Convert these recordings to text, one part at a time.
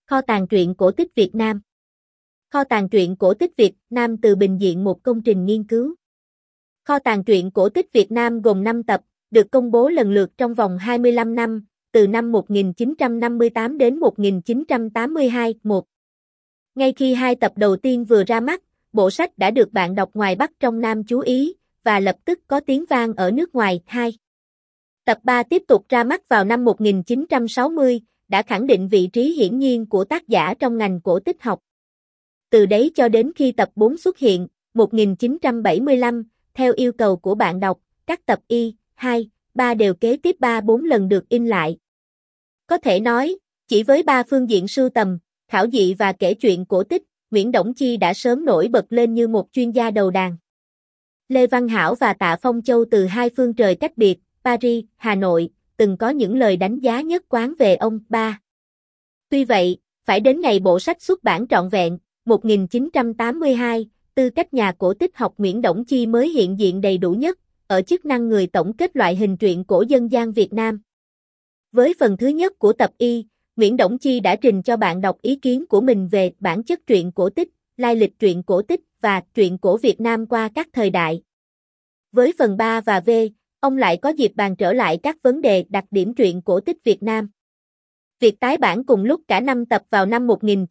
Kho tàng truyện cổ tích Việt Nam. Kho tàng truyện cổ tích Việt Nam từ bình diện một công trình nghiên cứu. Kho tàng truyện cổ tích Việt Nam gồm 5 tập, được công bố lần lượt trong vòng 25 năm, từ năm 1958 đến 1982. 1. Ngay khi 2 tập đầu tiên vừa ra mắt, bộ sách đã được bạn đọc ngoài Bắc trong Nam chú ý, và lập tức có tiếng vang ở nước ngoài. 2. Tập 3 tiếp tục ra mắt vào năm 1960, đã khẳng định vị trí hiển nhiên của tác giả trong ngành cổ tích học. Từ đấy cho đến khi tập 4 xuất hiện, 1975, theo yêu cầu của bạn đọc, các tập Y, 2, 3 đều kế tiếp 3-4 lần được in lại. Có thể nói, chỉ với 3 phương diện sưu tầm, khảo dị và kể chuyện cổ tích, Nguyễn Đổng Chi đã sớm nổi bật lên như một chuyên gia đầu đàn. Lê Văn Hảo và Tạ Phong Châu từ 2 phương trời cách biệt, Paris, Hà Nội, từng có những lời đánh giá nhất quán về ông. 3. Tuy vậy, phải đến ngày bộ sách xuất bản trọn vẹn, 1982, tư cách nhà cổ tích học Nguyễn Đổng Chi mới hiện diện đầy đủ nhất, ở chức năng người tổng kết loại hình truyện cổ dân gian Việt Nam. Với phần thứ nhất của tập Y, Nguyễn Đổng Chi đã trình cho bạn đọc ý kiến của mình về bản chất truyện cổ tích, lai lịch truyện cổ tích và truyện cổ Việt Nam qua các thời đại. Với phần 3 và V, ông lại có dịp bàn trở lại các vấn đề đặc điểm truyện cổ tích Việt Nam. Việc tái bản cùng lúc cả 5 tập vào năm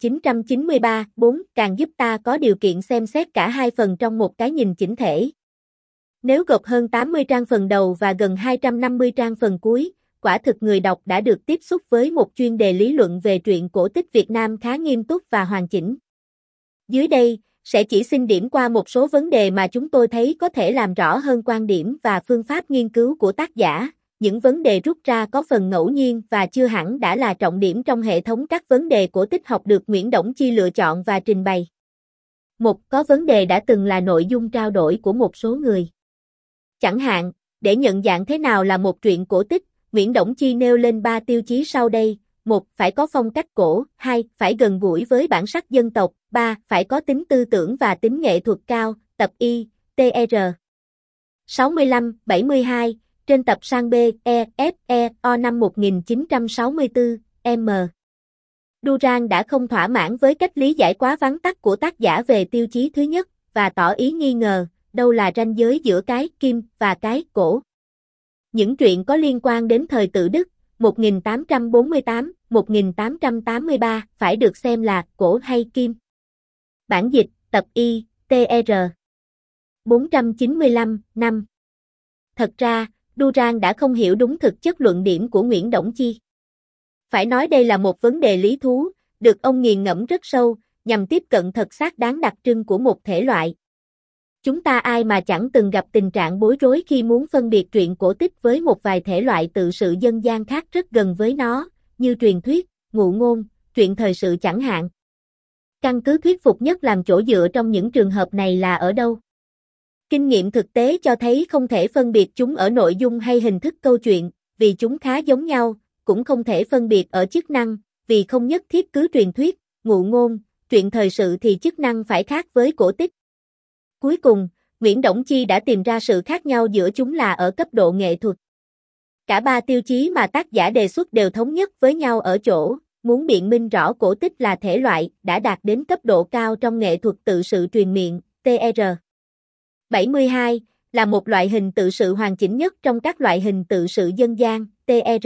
1993-4 càng giúp ta có điều kiện xem xét cả 2 phần trong một cái nhìn chỉnh thể. Nếu gộp hơn 80 trang phần đầu và gần 250 trang phần cuối, quả thực người đọc đã được tiếp xúc với một chuyên đề lý luận về truyện cổ tích Việt Nam khá nghiêm túc và hoàn chỉnh. Dưới đây, sẽ chỉ xin điểm qua một số vấn đề mà chúng tôi thấy có thể làm rõ hơn quan điểm và phương pháp nghiên cứu của tác giả. Những vấn đề rút ra có phần ngẫu nhiên và chưa hẳn đã là trọng điểm trong hệ thống các vấn đề cổ tích học được Nguyễn Đổng Chi lựa chọn và trình bày. 1. Có vấn đề đã từng là nội dung trao đổi của một số người. Chẳng hạn, để nhận dạng thế nào là một truyện cổ tích, Nguyễn Đổng Chi nêu lên 3 tiêu chí sau đây. 1. Phải có phong cách cổ. 2. Phải gần gũi với bản sắc dân tộc. 3. Phải có tính tư tưởng và tính nghệ thuật cao. Tập Y, TR 65-72, trên tập sang B, E, F, E, O năm 1964, M. Durang đã không thỏa mãn với cách lý giải quá vắn tắt của tác giả về tiêu chí thứ nhất, và tỏ ý nghi ngờ, đâu là ranh giới giữa cái kim và cái cổ. Những truyện có liên quan đến thời Tự Đức, 1848-1883, phải được xem là cổ hay kim. Bản dịch, tập Y, TR 495, năm. Thật ra, Durang đã không hiểu đúng thực chất luận điểm của Nguyễn Đổng Chi. Phải nói đây là một vấn đề lý thú, được ông nghiền ngẫm rất sâu, nhằm tiếp cận thật xác đáng đặc trưng của một thể loại. Chúng ta ai mà chẳng từng gặp tình trạng bối rối khi muốn phân biệt truyện cổ tích với một vài thể loại tự sự dân gian khác rất gần với nó, như truyền thuyết, ngụ ngôn, truyện thời sự chẳng hạn. Căn cứ thuyết phục nhất làm chỗ dựa trong những trường hợp này là ở đâu? Kinh nghiệm thực tế cho thấy không thể phân biệt chúng ở nội dung hay hình thức câu chuyện, vì chúng khá giống nhau, cũng không thể phân biệt ở chức năng, vì không nhất thiết cứ truyền thuyết, ngụ ngôn, truyện thời sự thì chức năng phải khác với cổ tích. Cuối cùng, Nguyễn Đổng Chi đã tìm ra sự khác nhau giữa chúng là ở cấp độ nghệ thuật. Cả 3 tiêu chí mà tác giả đề xuất đều thống nhất với nhau ở chỗ, muốn biện minh rõ cổ tích là thể loại đã đạt đến cấp độ cao trong nghệ thuật tự sự truyền miệng, TR 72, là một loại hình tự sự hoàn chỉnh nhất trong các loại hình tự sự dân gian, TR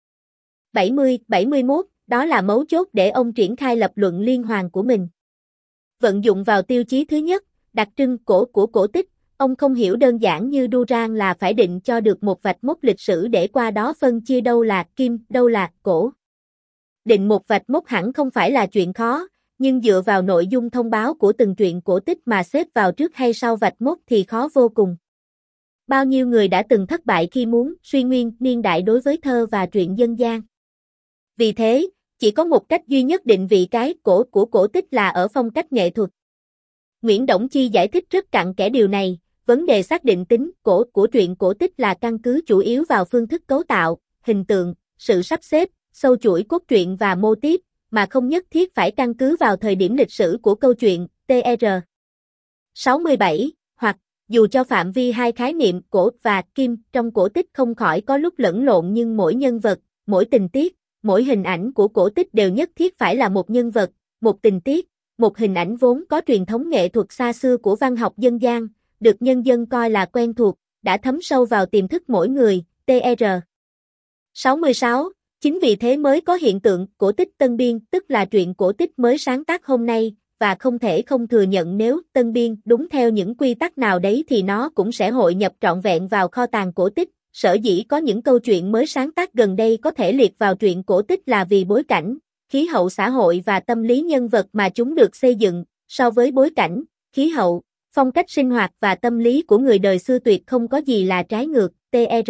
70-71, đó là mấu chốt để ông triển khai lập luận liên hoàn của mình. Vận dụng vào tiêu chí thứ nhất, đặc trưng cổ của cổ tích, ông không hiểu đơn giản như Durang là phải định cho được một vạch mốc lịch sử để qua đó phân chia đâu là kim, đâu là cổ. Định một vạch mốc hẳn không phải là chuyện khó, nhưng dựa vào nội dung thông báo của từng truyện cổ tích mà xếp vào trước hay sau vạch mốc thì khó vô cùng. Bao nhiêu người đã từng thất bại khi muốn suy nguyên niên đại đối với thơ và truyện dân gian. Vì thế, chỉ có một cách duy nhất định vị cái cổ của cổ tích là ở phong cách nghệ thuật. Nguyễn Đổng Chi giải thích rất cặn kẽ điều này, vấn đề xác định tính cổ của truyện cổ tích là căn cứ chủ yếu vào phương thức cấu tạo, hình tượng, sự sắp xếp, sâu chuỗi cốt truyện và mô típ, mà không nhất thiết phải căn cứ vào thời điểm lịch sử của câu chuyện, TR 67, hoặc, dù cho phạm vi hai khái niệm cổ và kim trong cổ tích không khỏi có lúc lẫn lộn nhưng mỗi nhân vật, mỗi tình tiết, mỗi hình ảnh của cổ tích đều nhất thiết phải là một nhân vật, một tình tiết, một hình ảnh vốn có truyền thống nghệ thuật xa xưa của văn học dân gian, được nhân dân coi là quen thuộc, đã thấm sâu vào tiềm thức mỗi người, tr. 66. Chính vì thế mới có hiện tượng cổ tích tân biên, tức là truyện cổ tích mới sáng tác hôm nay, và không thể không thừa nhận nếu tân biên đúng theo những quy tắc nào đấy thì nó cũng sẽ hội nhập trọn vẹn vào kho tàng cổ tích. Sở dĩ có những câu chuyện mới sáng tác gần đây có thể liệt vào truyện cổ tích là vì bối cảnh, khí hậu xã hội và tâm lý nhân vật mà chúng được xây dựng, so với bối cảnh, khí hậu, phong cách sinh hoạt và tâm lý của người đời xưa tuyệt không có gì là trái ngược, tr.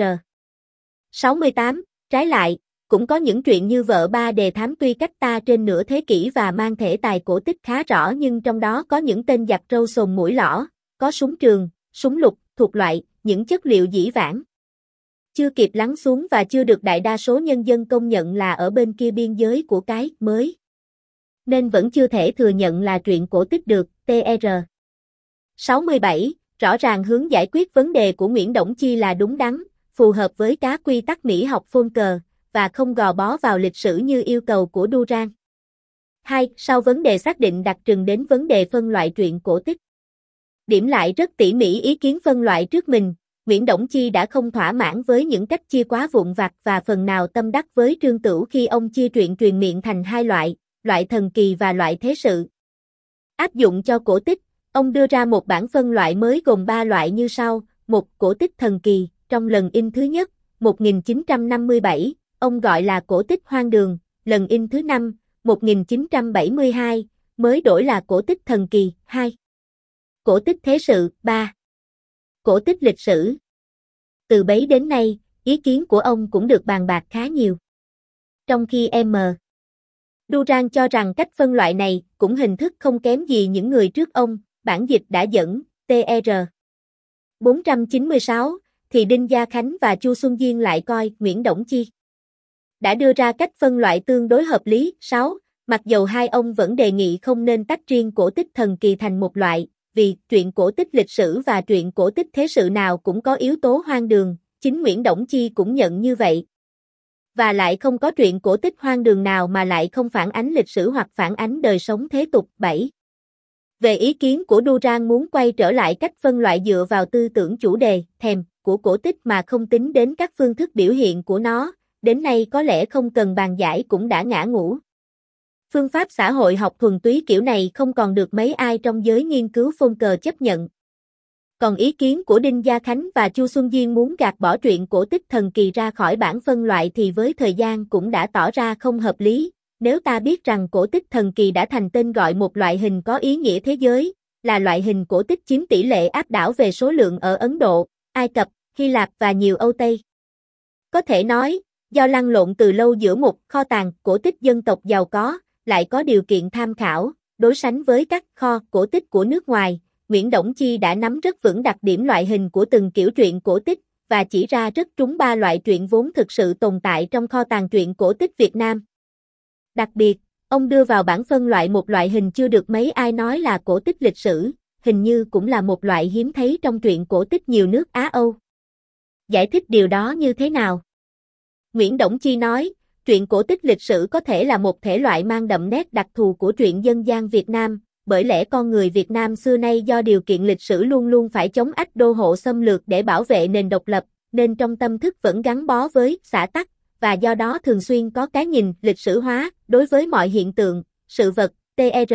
68. Trái lại, cũng có những truyện như Vợ Ba Đề Thám tuy cách ta trên nửa thế kỷ và mang thể tài cổ tích khá rõ nhưng trong đó có những tên giặc râu sồn mũi lõ, có súng trường, súng lục, thuộc loại, những chất liệu dĩ vãng chưa kịp lắng xuống và chưa được đại đa số nhân dân công nhận là ở bên kia biên giới của cái mới. Nên vẫn chưa thể thừa nhận là truyện cổ tích được, tr. 67. Rõ ràng hướng giải quyết vấn đề của Nguyễn Đổng Chi là đúng đắn, phù hợp với các quy tắc mỹ học phôn cờ, và không gò bó vào lịch sử như yêu cầu của Durang. 2. Sau vấn đề xác định đặc trưng đến vấn đề phân loại truyện cổ tích. Điểm lại rất tỉ mỉ ý kiến phân loại trước mình, Nguyễn Đổng Chi đã không thỏa mãn với những cách chia quá vụn vặt và phần nào tâm đắc với Trương Tửu khi ông chia truyện truyền miệng thành hai loại, loại thần kỳ và loại thế sự. Áp dụng cho cổ tích, ông đưa ra một bảng phân loại mới gồm 3 loại như sau. 1. Cổ tích thần kỳ, trong lần in thứ nhất, 1957, ông gọi là cổ tích hoang đường, lần in thứ 5, 1972, mới đổi là cổ tích thần kỳ. 2. Cổ tích thế sự. 3. Cổ tích lịch sử. Từ bấy đến nay, ý kiến của ông cũng được bàn bạc khá nhiều. Trong khi M. Durang cho rằng cách phân loại này cũng hình thức không kém gì những người trước ông, bản dịch đã dẫn, tr. 496, thì Đinh Gia Khánh và Chu Xuân Diên lại coi Nguyễn Đổng Chi đã đưa ra cách phân loại tương đối hợp lý. 6. Mặc dầu hai ông vẫn đề nghị không nên tách riêng cổ tích thần kỳ thành một loại, vì truyện cổ tích lịch sử và truyện cổ tích thế sự nào cũng có yếu tố hoang đường, chính Nguyễn Đổng Chi cũng nhận như vậy. Và lại không có truyện cổ tích hoang đường nào mà lại không phản ánh lịch sử hoặc phản ánh đời sống thế tục. 7. Về ý kiến của Durang muốn quay trở lại cách phân loại dựa vào tư tưởng chủ đề, thèm, của cổ tích mà không tính đến các phương thức biểu hiện của nó, đến nay có lẽ không cần bàn giải cũng đã ngã ngũ. Phương pháp xã hội học thuần túy kiểu này không còn được mấy ai trong giới nghiên cứu phôn cờ chấp nhận. Còn ý kiến của Đinh Gia Khánh và Chu Xuân Diên muốn gạt bỏ truyện cổ tích thần kỳ ra khỏi bảng phân loại thì với thời gian cũng đã tỏ ra không hợp lý. Nếu ta biết rằng cổ tích thần kỳ đã thành tên gọi một loại hình có ý nghĩa thế giới, là loại hình cổ tích chiếm tỷ lệ áp đảo về số lượng ở Ấn Độ, Ai Cập, Hy Lạp và nhiều Âu Tây. Có thể nói, do lăn lộn từ lâu giữa một kho tàng cổ tích dân tộc giàu có, lại có điều kiện tham khảo, đối sánh với các kho cổ tích của nước ngoài, Nguyễn Đổng Chi đã nắm rất vững đặc điểm loại hình của từng kiểu truyện cổ tích, và chỉ ra rất trúng 3 loại truyện vốn thực sự tồn tại trong kho tàng truyện cổ tích Việt Nam. Đặc biệt, ông đưa vào bảng phân loại một loại hình chưa được mấy ai nói là cổ tích lịch sử, hình như cũng là một loại hiếm thấy trong truyện cổ tích nhiều nước Á Âu. Giải thích điều đó như thế nào? Nguyễn Đổng Chi nói, truyện cổ tích lịch sử có thể là một thể loại mang đậm nét đặc thù của truyện dân gian Việt Nam, bởi lẽ con người Việt Nam xưa nay do điều kiện lịch sử luôn luôn phải chống ách đô hộ xâm lược để bảo vệ nền độc lập, nên trong tâm thức vẫn gắn bó với xã tắc, và do đó thường xuyên có cái nhìn lịch sử hóa đối với mọi hiện tượng, sự vật, tr.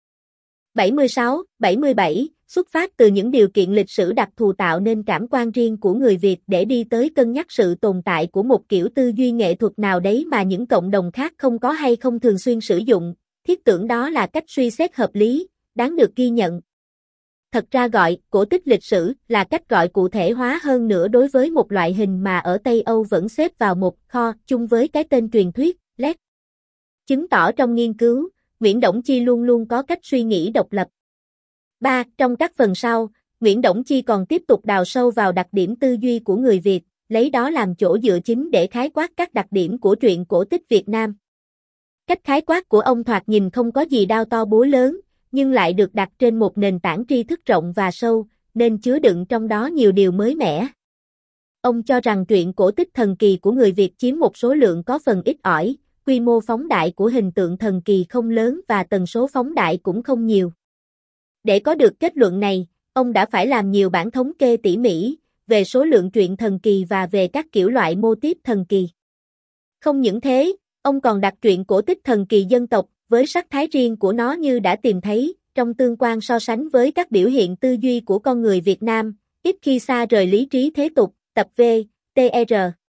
76, 77, xuất phát từ những điều kiện lịch sử đặc thù tạo nên cảm quan riêng của người Việt để đi tới cân nhắc sự tồn tại của một kiểu tư duy nghệ thuật nào đấy mà những cộng đồng khác không có hay không thường xuyên sử dụng, thiết tưởng đó là cách suy xét hợp lý, đáng được ghi nhận. Thật ra gọi cổ tích lịch sử là cách gọi cụ thể hóa hơn nữa đối với một loại hình mà ở Tây Âu vẫn xếp vào một kho chung với cái tên truyền thuyết, lét. Chứng tỏ trong nghiên cứu, Nguyễn Đổng Chi luôn luôn có cách suy nghĩ độc lập. 3. Trong các phần sau, Nguyễn Đổng Chi còn tiếp tục đào sâu vào đặc điểm tư duy của người Việt, lấy đó làm chỗ dựa chính để khái quát các đặc điểm của truyện cổ tích Việt Nam. Cách khái quát của ông thoạt nhìn không có gì đao to búa lớn, nhưng lại được đặt trên một nền tảng tri thức rộng và sâu, nên chứa đựng trong đó nhiều điều mới mẻ. Ông cho rằng truyện cổ tích thần kỳ của người Việt chiếm một số lượng có phần ít ỏi, quy mô phóng đại của hình tượng thần kỳ không lớn và tần số phóng đại cũng không nhiều. Để có được kết luận này, ông đã phải làm nhiều bản thống kê tỉ mỉ về số lượng truyện thần kỳ và về các kiểu loại mô típ thần kỳ. Không những thế, ông còn đặt truyện cổ tích thần kỳ dân tộc với sắc thái riêng của nó như đã tìm thấy trong tương quan so sánh với các biểu hiện tư duy của con người Việt Nam, ít khi xa rời lý trí thế tục, tập V, TR.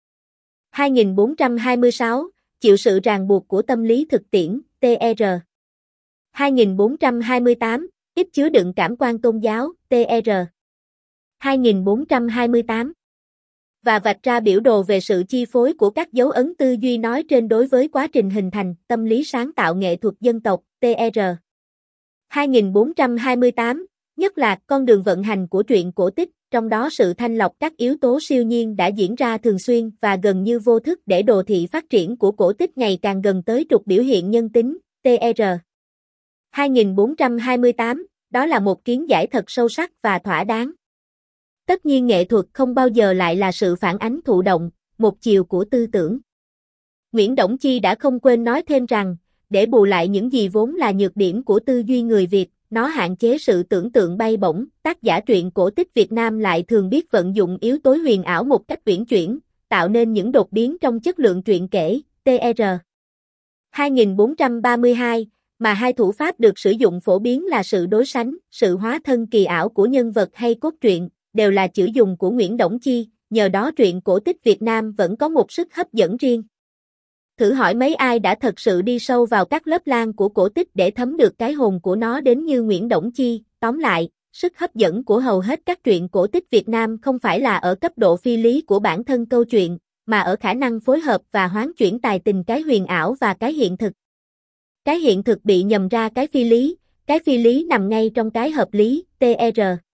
2426, chịu sự ràng buộc của tâm lý thực tiễn, TR. 2428, ít chứa đựng cảm quan tôn giáo, TR. 2428 và vạch ra biểu đồ về sự chi phối của các dấu ấn tư duy nói trên đối với quá trình hình thành tâm lý sáng tạo nghệ thuật dân tộc, TR. 2428, nhất là con đường vận hành của truyện cổ tích, trong đó sự thanh lọc các yếu tố siêu nhiên đã diễn ra thường xuyên và gần như vô thức để đồ thị phát triển của cổ tích ngày càng gần tới trục biểu hiện nhân tính, TR. 2428, đó là một kiến giải thật sâu sắc và thỏa đáng. Tất nhiên nghệ thuật không bao giờ lại là sự phản ánh thụ động, một chiều của tư tưởng. Nguyễn Đổng Chi đã không quên nói thêm rằng, để bù lại những gì vốn là nhược điểm của tư duy người Việt, nó hạn chế sự tưởng tượng bay bổng, tác giả truyện cổ tích Việt Nam lại thường biết vận dụng yếu tố huyền ảo một cách uyển chuyển, tạo nên những đột biến trong chất lượng truyện kể, TR. 2432, mà hai thủ pháp được sử dụng phổ biến là sự đối sánh, sự hóa thân kỳ ảo của nhân vật hay cốt truyện, đều là chữ dùng của Nguyễn Đổng Chi, nhờ đó truyện cổ tích Việt Nam vẫn có một sức hấp dẫn riêng. Thử hỏi mấy ai đã thật sự đi sâu vào các lớp lang của cổ tích để thấm được cái hồn của nó đến như Nguyễn Đổng Chi. Tóm lại, sức hấp dẫn của hầu hết các truyện cổ tích Việt Nam không phải là ở cấp độ phi lý của bản thân câu chuyện, mà ở khả năng phối hợp và hoán chuyển tài tình cái huyền ảo và cái hiện thực. Cái hiện thực bị nhầm ra cái phi lý nằm ngay trong cái hợp lý, TR.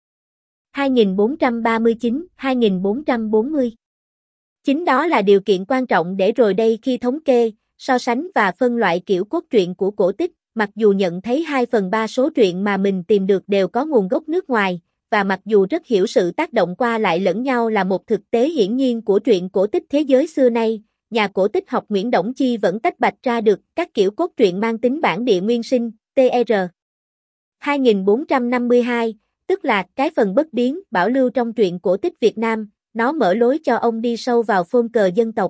2439-2440. Chính đó là điều kiện quan trọng để rồi đây khi thống kê, so sánh và phân loại kiểu cốt truyện của cổ tích, mặc dù nhận thấy 2/3 số truyện mà mình tìm được đều có nguồn gốc nước ngoài, và mặc dù rất hiểu sự tác động qua lại lẫn nhau là một thực tế hiển nhiên của truyện cổ tích thế giới xưa nay, nhà cổ tích học Nguyễn Đổng Chi vẫn tách bạch ra được các kiểu cốt truyện mang tính bản địa nguyên sinh, TR. 2452, tức là cái phần bất biến, bảo lưu trong truyện cổ tích Việt Nam, nó mở lối cho ông đi sâu vào phôn cờ dân tộc.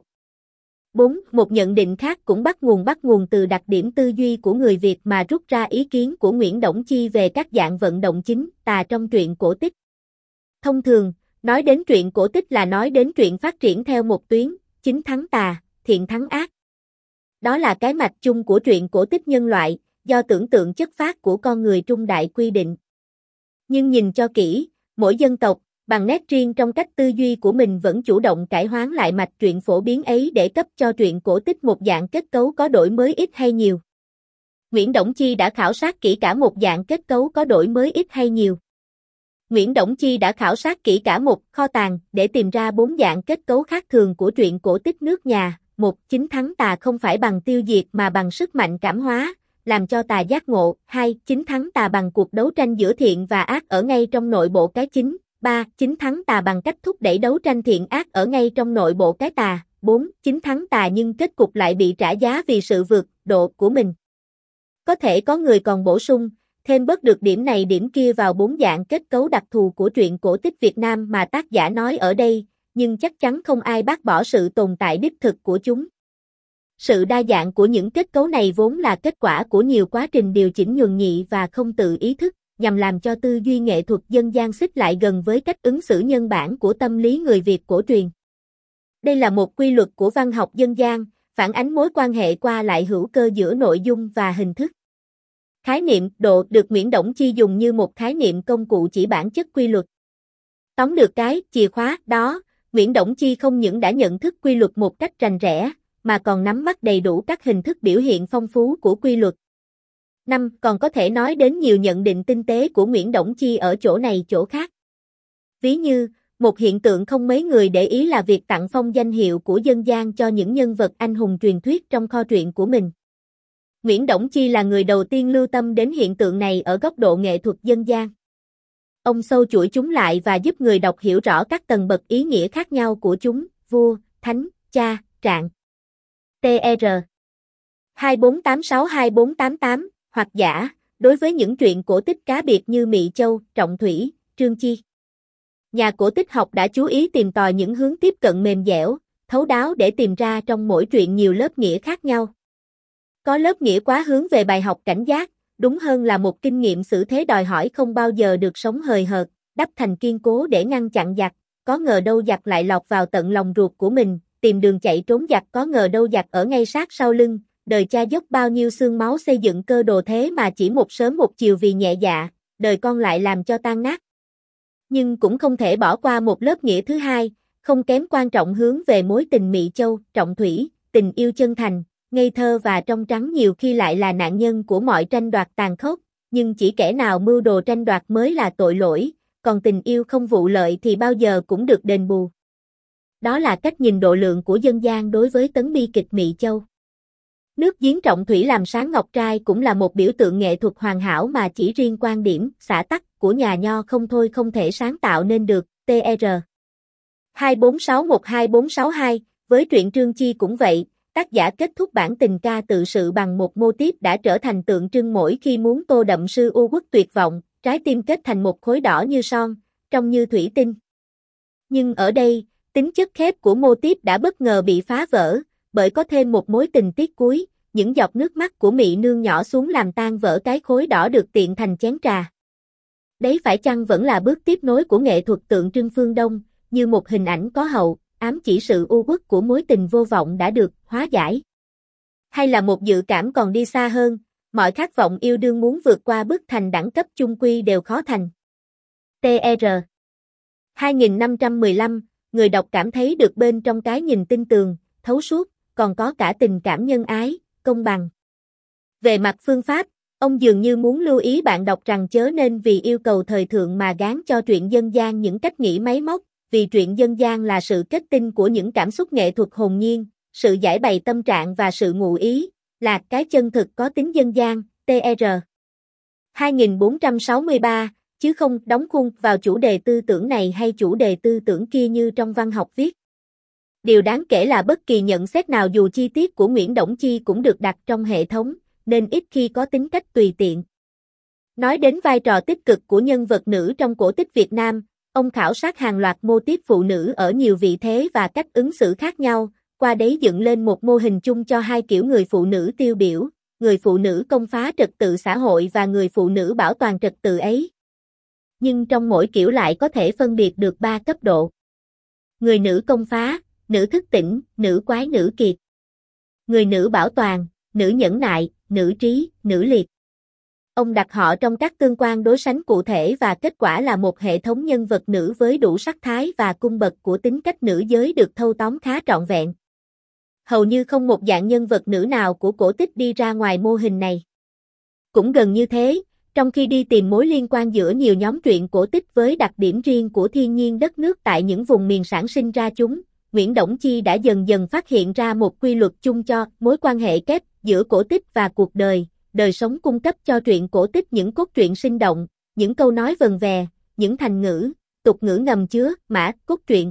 4. Một nhận định khác cũng bắt nguồn từ đặc điểm tư duy của người Việt mà rút ra ý kiến của Nguyễn Đổng Chi về các dạng vận động chính, tà trong truyện cổ tích. Thông thường, nói đến truyện cổ tích là nói đến truyện phát triển theo một tuyến, chính thắng tà, thiện thắng ác. Đó là cái mạch chung của truyện cổ tích nhân loại, do tưởng tượng chất phác của con người trung đại quy định. Nhưng nhìn cho kỹ, mỗi dân tộc, bằng nét riêng trong cách tư duy của mình vẫn chủ động cải hoán lại mạch truyện phổ biến ấy để cấp cho truyện cổ tích một dạng kết cấu có đổi mới ít hay nhiều. Nguyễn Đổng Chi đã khảo sát kỹ cả một dạng kết cấu có đổi mới ít hay nhiều. Nguyễn Đổng Chi đã khảo sát kỹ cả một kho tàng để tìm ra 4 dạng kết cấu khác thường của truyện cổ tích nước nhà. 1. Chính thắng tà không phải bằng tiêu diệt mà bằng sức mạnh cảm hóa, làm cho tà giác ngộ. 2. Chính thắng tà bằng cuộc đấu tranh giữa thiện và ác ở ngay trong nội bộ cái chính. 3. Chính thắng tà bằng cách thúc đẩy đấu tranh thiện ác ở ngay trong nội bộ cái tà. 4. Chính thắng tà nhưng kết cục lại bị trả giá vì sự vượt độ của mình. Có thể có người còn bổ sung, thêm bớt được điểm này điểm kia vào 4 dạng kết cấu đặc thù của truyện cổ tích Việt Nam mà tác giả nói ở đây, nhưng chắc chắn không ai bác bỏ sự tồn tại đích thực của chúng. Sự đa dạng của những kết cấu này vốn là kết quả của nhiều quá trình điều chỉnh nhuần nhị và không tự ý thức, nhằm làm cho tư duy nghệ thuật dân gian xích lại gần với cách ứng xử nhân bản của tâm lý người Việt cổ truyền. Đây là một quy luật của văn học dân gian, phản ánh mối quan hệ qua lại hữu cơ giữa nội dung và hình thức. Khái niệm độ được Nguyễn Đổng Chi dùng như một khái niệm công cụ chỉ bản chất quy luật. Tóm được cái chìa khóa đó, Nguyễn Đổng Chi không những đã nhận thức quy luật một cách rành rẽ, mà còn nắm bắt đầy đủ các hình thức biểu hiện phong phú của quy luật. 5. Còn có thể nói đến nhiều nhận định tinh tế của Nguyễn Đổng Chi ở chỗ này chỗ khác. Ví như, một hiện tượng không mấy người để ý là việc tặng phong danh hiệu của dân gian cho những nhân vật anh hùng truyền thuyết trong kho truyện của mình. Nguyễn Đổng Chi là người đầu tiên lưu tâm đến hiện tượng này ở góc độ nghệ thuật dân gian. Ông sâu chuỗi chúng lại và giúp người đọc hiểu rõ các tầng bậc ý nghĩa khác nhau của chúng, vua, thánh, cha, trạng. TR 24862488, hoặc giả, đối với những truyện cổ tích cá biệt như Mị Châu, Trọng Thủy, Trương Chi. Nhà cổ tích học đã chú ý tìm tòi những hướng tiếp cận mềm dẻo, thấu đáo để tìm ra trong mỗi truyện nhiều lớp nghĩa khác nhau. Có lớp nghĩa quá hướng về bài học cảnh giác, đúng hơn là một kinh nghiệm xử thế đòi hỏi không bao giờ được sống hời hợt, đắp thành kiên cố để ngăn chặn giặc, có ngờ đâu giặc lại lọt vào tận lòng ruột của mình, tìm đường chạy trốn giặc có ngờ đâu giặc ở ngay sát sau lưng, đời cha dốc bao nhiêu xương máu xây dựng cơ đồ thế mà chỉ một sớm một chiều vì nhẹ dạ, đời con lại làm cho tan nát. Nhưng cũng không thể bỏ qua một lớp nghĩa thứ hai, không kém quan trọng hướng về mối tình Mị Châu, Trọng Thủy, tình yêu chân thành, ngây thơ và trong trắng nhiều khi lại là nạn nhân của mọi tranh đoạt tàn khốc, nhưng chỉ kẻ nào mưu đồ tranh đoạt mới là tội lỗi, còn tình yêu không vụ lợi thì bao giờ cũng được đền bù. Đó là cách nhìn độ lượng của dân gian đối với tấn bi kịch Mị Châu. Nước giếng Trọng Thủy làm sáng ngọc trai cũng là một biểu tượng nghệ thuật hoàn hảo mà chỉ riêng quan điểm, xã tắc của nhà nho không thôi không thể sáng tạo nên được, TR 24612462, với truyện Trương Chi cũng vậy, tác giả kết thúc bản tình ca tự sự bằng một mô típ đã trở thành tượng trưng mỗi khi muốn tô đậm sư u uất tuyệt vọng, trái tim kết thành một khối đỏ như son, trong như thủy tinh. Nhưng ở đây, tính chất khép của mô típ đã bất ngờ bị phá vỡ, bởi có thêm một mối tình tiết cuối, những giọt nước mắt của Mị Nương nhỏ xuống làm tan vỡ cái khối đỏ được tiện thành chén trà. Đấy phải chăng vẫn là bước tiếp nối của nghệ thuật tượng trưng phương Đông, như một hình ảnh có hậu, ám chỉ sự u uất của mối tình vô vọng đã được hóa giải? Hay là một dự cảm còn đi xa hơn, mọi khát vọng yêu đương muốn vượt qua bức thành đẳng cấp chung quy đều khó thành? TR 2515, người đọc cảm thấy được bên trong cái nhìn tinh tường, thấu suốt, còn có cả tình cảm nhân ái, công bằng. Về mặt phương pháp, ông dường như muốn lưu ý bạn đọc rằng chớ nên vì yêu cầu thời thượng mà gán cho truyện dân gian những cách nghĩ máy móc, vì truyện dân gian là sự kết tinh của những cảm xúc nghệ thuật hồn nhiên, sự giải bày tâm trạng và sự ngụ ý, là cái chân thực có tính dân gian, TR 2463, chứ không đóng khung vào chủ đề tư tưởng này hay chủ đề tư tưởng kia như trong văn học viết. Điều đáng kể là bất kỳ nhận xét nào dù chi tiết của Nguyễn Đổng Chi cũng được đặt trong hệ thống, nên ít khi có tính cách tùy tiện. Nói đến vai trò tích cực của nhân vật nữ trong cổ tích Việt Nam, ông khảo sát hàng loạt mô típ phụ nữ ở nhiều vị thế và cách ứng xử khác nhau, qua đấy dựng lên một mô hình chung cho hai kiểu người phụ nữ tiêu biểu, người phụ nữ công phá trật tự xã hội và người phụ nữ bảo toàn trật tự ấy. Nhưng trong mỗi kiểu lại có thể phân biệt được 3 cấp độ. Người nữ công phá, nữ thức tỉnh, nữ quái, nữ kiệt. Người nữ bảo toàn, nữ nhẫn nại, nữ trí, nữ liệt. Ông đặt họ trong các tương quan đối sánh cụ thể và kết quả là một hệ thống nhân vật nữ với đủ sắc thái và cung bậc của tính cách nữ giới được thâu tóm khá trọn vẹn. Hầu như không một dạng nhân vật nữ nào của cổ tích đi ra ngoài mô hình này. Cũng gần như thế, trong khi đi tìm mối liên quan giữa nhiều nhóm truyện cổ tích với đặc điểm riêng của thiên nhiên đất nước tại những vùng miền sản sinh ra chúng, Nguyễn Đổng Chi đã dần dần phát hiện ra một quy luật chung cho mối quan hệ kép giữa cổ tích và cuộc đời, đời sống cung cấp cho truyện cổ tích những cốt truyện sinh động, những câu nói vần vè, những thành ngữ, tục ngữ ngầm chứa, mã, cốt truyện.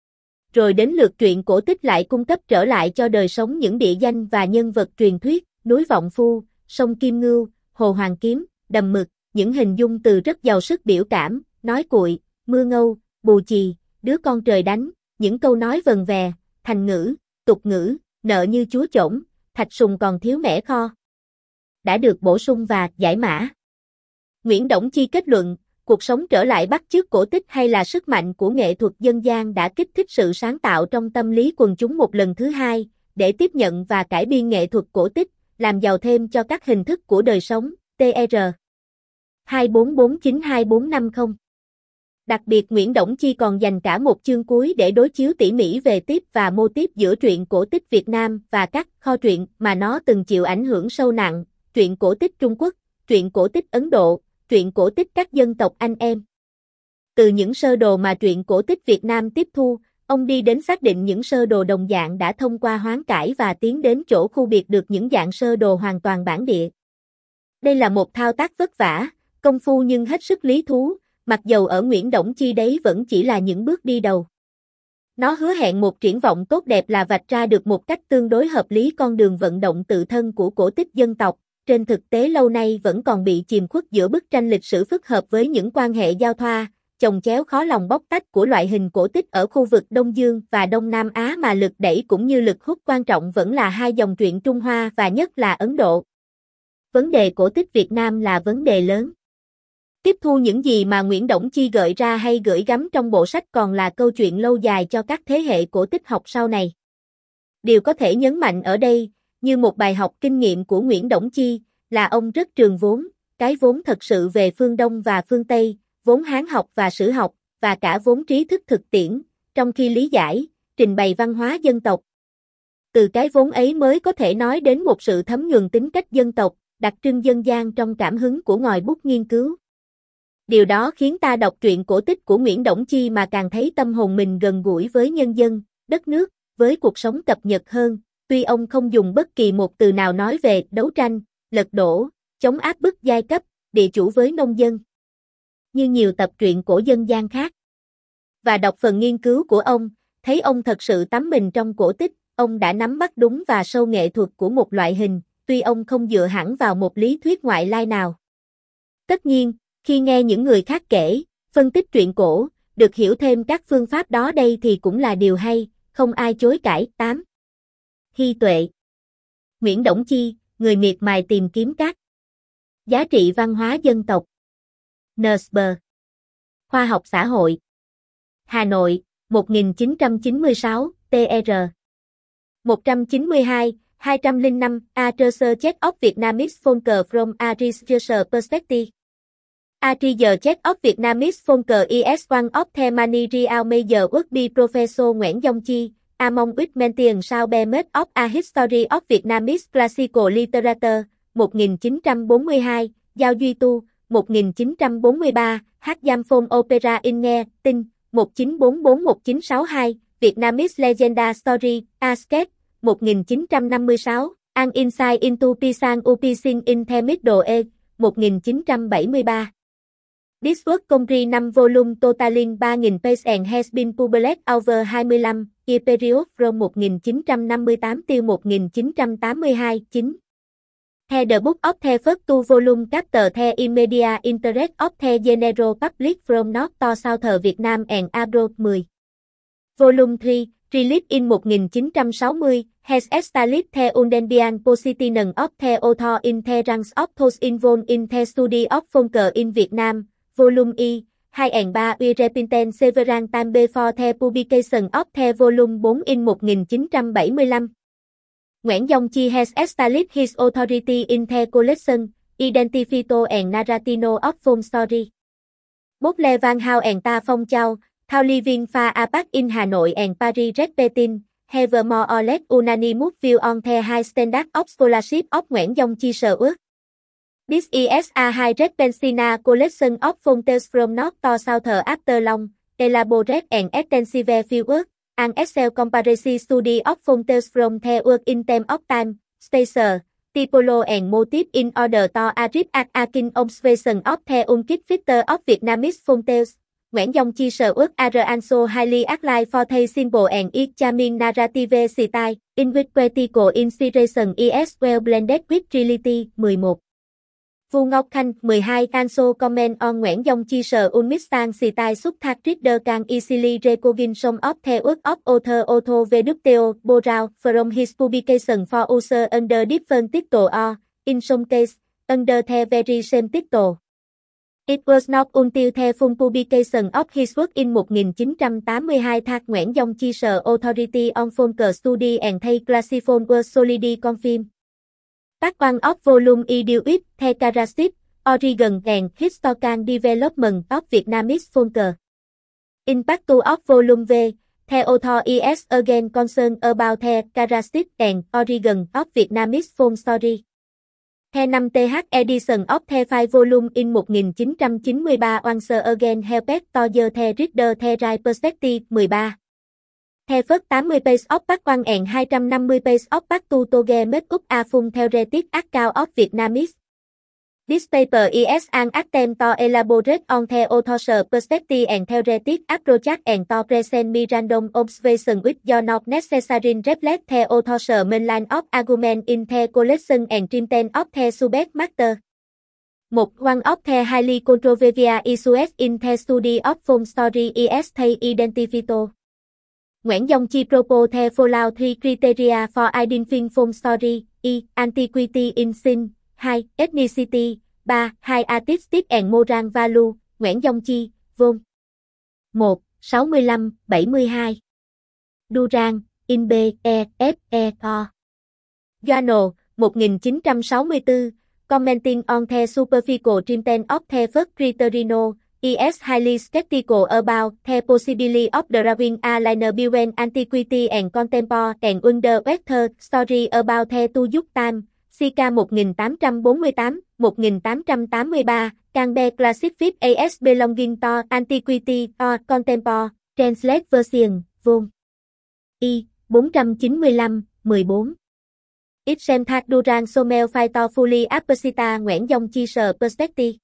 Rồi đến lượt truyện cổ tích lại cung cấp trở lại cho đời sống những địa danh và nhân vật truyền thuyết, núi Vọng Phu, sông Kim Ngưu, hồ Hoàng Kiếm, đầm mực, những hình dung từ rất giàu sức biểu cảm, nói cuội, mưa ngâu, bù chì, đứa con trời đánh, những câu nói vần vè, thành ngữ, tục ngữ, nợ như chúa chỗng, thạch sùng còn thiếu mẻ kho, đã được bổ sung và giải mã. Nguyễn Đổng Chi kết luận, cuộc sống trở lại bắt chước cổ tích hay là sức mạnh của nghệ thuật dân gian đã kích thích sự sáng tạo trong tâm lý quần chúng một lần thứ hai, để tiếp nhận và cải biên nghệ thuật cổ tích, làm giàu thêm cho các hình thức của đời sống, TR 24492450. Đặc biệt Nguyễn Đổng Chi còn dành cả một chương cuối để đối chiếu tỉ mỉ về tiếp và mô típ giữa truyện cổ tích Việt Nam và các kho truyện mà nó từng chịu ảnh hưởng sâu nặng, truyện cổ tích Trung Quốc, truyện cổ tích Ấn Độ, truyện cổ tích các dân tộc anh em. Từ những sơ đồ mà truyện cổ tích Việt Nam tiếp thu, ông đi đến xác định những sơ đồ đồng dạng đã thông qua hoán cải và tiến đến chỗ khu biệt được những dạng sơ đồ hoàn toàn bản địa. Đây là một thao tác vất vả, công phu nhưng hết sức lý thú, mặc dầu ở Nguyễn Đổng Chi đấy vẫn chỉ là những bước đi đầu. Nó hứa hẹn một triển vọng tốt đẹp là vạch ra được một cách tương đối hợp lý con đường vận động tự thân của cổ tích dân tộc, trên thực tế lâu nay vẫn còn bị chìm khuất giữa bức tranh lịch sử phức hợp với những quan hệ giao thoa, chồng chéo khó lòng bóc tách của loại hình cổ tích ở khu vực Đông Dương và Đông Nam Á mà lực đẩy cũng như lực hút quan trọng vẫn là hai dòng truyện Trung Hoa và nhất là Ấn Độ. Vấn đề cổ tích Việt Nam là vấn đề lớn. Tiếp thu những gì mà Nguyễn Đổng Chi gợi ra hay gửi gắm trong bộ sách còn là câu chuyện lâu dài cho các thế hệ cổ tích học sau này. Điều có thể nhấn mạnh ở đây, như một bài học kinh nghiệm của Nguyễn Đổng Chi, là ông rất trường vốn, cái vốn thật sự về phương Đông và phương Tây, vốn Hán học và sử học, và cả vốn trí thức thực tiễn, trong khi lý giải, trình bày văn hóa dân tộc. Từ cái vốn ấy mới có thể nói đến một sự thấm nhuần tính cách dân tộc, đặc trưng dân gian trong cảm hứng của ngòi bút nghiên cứu. Điều đó khiến ta đọc truyện cổ tích của Nguyễn Đổng Chi mà càng thấy tâm hồn mình gần gũi với nhân dân, đất nước, với cuộc sống cập nhật hơn, tuy ông không dùng bất kỳ một từ nào nói về đấu tranh, lật đổ, chống áp bức giai cấp, địa chủ với nông dân, như nhiều tập truyện cổ dân gian khác. Và đọc phần nghiên cứu của ông, thấy ông thật sự tắm mình trong cổ tích, ông đã nắm bắt đúng và sâu nghệ thuật của một loại hình, tuy ông không dựa hẳn vào một lý thuyết ngoại lai nào. Tất nhiên, khi nghe những người khác kể, phân tích truyện cổ, được hiểu thêm các phương pháp đó đây thì cũng là điều hay, không ai chối cãi. 8. Hy tuệ. Nguyễn Đổng Chi, người miệt mài tìm kiếm các giá trị văn hóa dân tộc. NSB. Khoa học xã hội. Hà Nội, 1996, TR. 192, 205, A Research of Vietnamese Folklore from a Researcher Perspective. A Research of Vietnamese Folklore is one of the many real major work by Professor Nguyễn Dông Chi, among which mention shall be made of a history of Vietnamese classical literature, 1942, Giao Duy Tu, 1943, Hát Giam Phôn Opera in Nghe, Tinh, 1944-1962, Vietnamese Legenda Story, A Sketch, 1956, An Insight into Pisang Upising in the Middle Age, 1973. This work comprised 5 volumes totaling 3.000 pages and has been published over 25 year period from 1958 till 1982. 9. The book of the first two volumes capture the immediate interest of the general public from North to South Vietnam and abroad. 10. Volume 3, released in 1960, has established the undeniable position of the author in the ranks of those involved in the study of folklore in Vietnam. Volume E, 2 and 3 we repeated several times before the publication of the volume 4 in 1975. Nguyễn Dông Chi has established his authority in the collection, Identifito and Narratino of Folk Story. Both Le Van Hao and Ta Phong Châu, Thao Living Far Apart in Hà Nội and Paris Repeating, have more or less unanimous view on the high standard of scholarship of Nguyễn Dông Chi's work. This is a high Pennsina collection of folk tales from North to South after long, elaborate and extensive field work, an Excel comparative study of folk tales from the work in terms of time, space, typology and motive in order to arrive at a keen observation of the unique features of Vietnamese folk tales. Nguyễn Dông Chi's work are also highly applied for the simple and its charming narrative style, in which poetical inspiration is well blended with reality. 11. Vu Ngọc Khanh, 12 also comment on Nguyễn Dông Chi's unmixed style such that reader can easily recognize some of the work of author Otto Vedupteo Borau from his publication for use under different title or, in some cases, under the very same title. It was not until the full publication of his work in 1982 that Nguyễn Dông Chi's authority on folklore study and the classical was solidly confirmed. Part 1 of Volume E deals with the characteristics, origin and historical development of Vietnamese folklore. In Part 2 of Volume V, the author is again concerned about the characteristics and origin of Vietnamese folk story. The 5th edition of the 5 volume in 1993 once again helped to the reader the right perspective. 13. The first 80 pages of Part 1 and 250 pages of Part 2 together make up a full theoretic account of Vietnamese This paper is an attempt to elaborate on the author's perspective and theoretic approach and to present me random observation which do not necessarily reflect the author's main line of argument in the collection and content of the subject matter. One of the highly controversial issues in the study of film story is the identification. Nguyễn Dòng Chi propose the following three criteria for identifying film story: antiquity in scene, 2. Ethnicity, 3. High artistic and moral value. Nguyễn Dòng Chi, Vol. 1, 65-72. Durand, in B. E. F. E. O. Journal, 1964, commenting on the superficial content of the first criterion, is highly skeptical about the possibility of drawing a line between antiquity and contemporary and wonder whether story about the two youth time, circa 1848-1883, can be classified as belonging to antiquity or contemporary. Translate version, Vol. I, 495-14. It seems that Durand Somel Phyto fully appreciates Nguyễn Dòng Chi's perspective.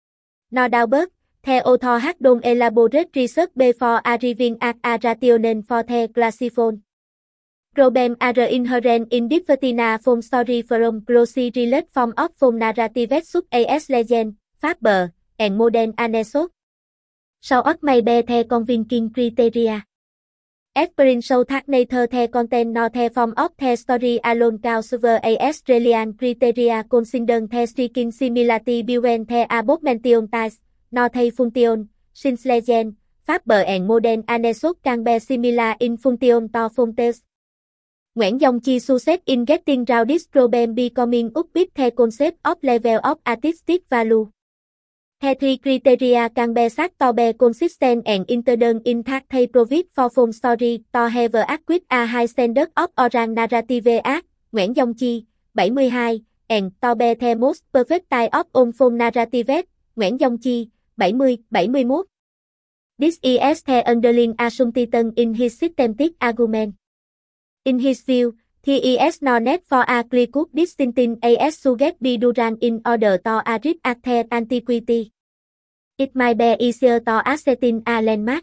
No doubt, the author has done elaborate research before arriving at a rationale for the classification. Problems are inherent in different film story from closely related forms of film narrative such as legend, fable, and modern anecdote. So it may be the convincing criteria. Experience shows that neither the content nor the form of the story alone can serve as relevant criteria considering the striking similarity between the above-mentioned types, nor the function, since legend, fable and modern anecdote can be similar in function to film tales. Nguyễn Dòng Chi success in getting round this problem becoming up with the concept of level of artistic value. The three criteria can be set to be consistent and interdependent in that they provide for film story to have acquired a high standard of oral narrative art. Nguyễn Dòng Chi, 72, and to be the most perfect type of on film narrative. Nguyễn Dòng Chi, 70, 71. This is the underlying assumption in his systematic argument. In his view, there is no need for a clear-cut distinction as suggest by Durand in order to arrive at the antiquity. It might be easier to ascertain a landmark.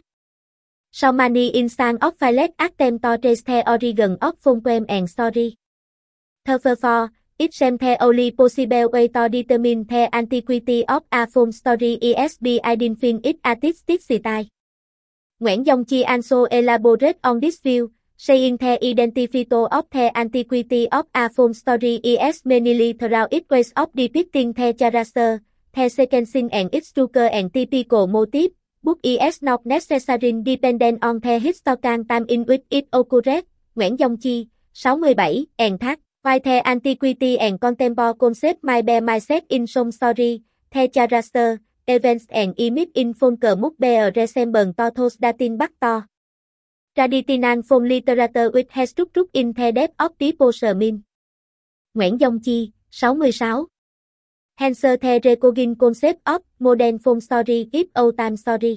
So many instances of failed attempt to trace the origin of film poem and story. Therefore, it seems the only possible way to determine the antiquity of a film story is by identifying its artistic style. Nguyễn Dòng Chi also elaborate on this view, saying the identification of the antiquity of a film story is mainly through its ways of depicting the character, the sequencing and its structure and typical motif, but is not necessarily dependent on the historical time in which it occurred. Nguyễn Dòng Chi, 67, and that, while the antiquity and contemporary concept might be mindset in some story, the character, events and images in folk must be resemble to those dating back to traditional film literature which has structured in the depth of people's mind. Nguyễn Dòng Chi, 66. Hence the recognition concept of modern film story is old-time story.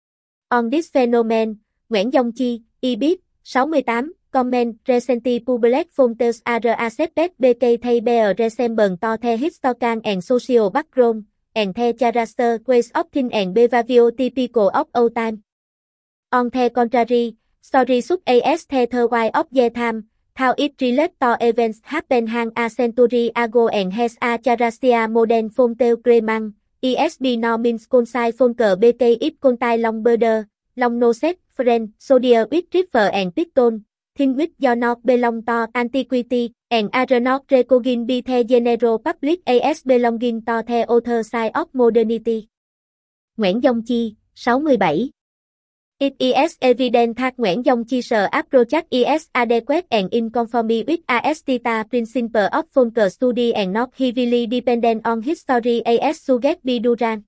On this phenomenon, Nguyễn Dòng Chi, Ibid, 68, comment recently published film tales are accepted because they bear resemblance to the historical and social background, and the character ways of thinking and behavior typical of old time. On the contrary, stories such as the Way of the Time, how it relates to events happened a century ago and has a character modern film tale Clement, ESB no means concise folker BK it contain long border, long no set, friend, soldier with river and piston, thing which do not belong to antiquity, and are not recognized by the general public as belonging to the other side of modernity. Nguyễn Dòng Chi, 67. It is evident that Nguyễn Dòng Chi's approach is adequate and in conformity with aesthetic principle of folk study and not heavily dependent on history as suggested by Durand.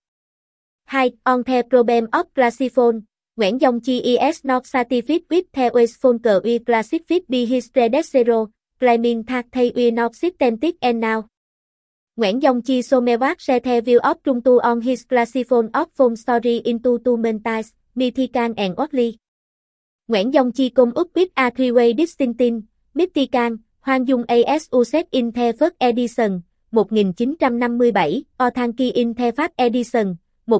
2. On the problem of classification, Nguyễn Dòng Chi is not satisfied with the ways folk were classified by his predecessor, claiming that they were not systematic and now. Nguyễn Dòng Chi somewhat share the view of Trung on his classification of film story into two main types, mythical and worldly. Nguyễn Dòng Chi come up with a three-way distinction, mythical, Hoàng Dung as used in the first edition, 1957, Othanki in the Pháp Edison,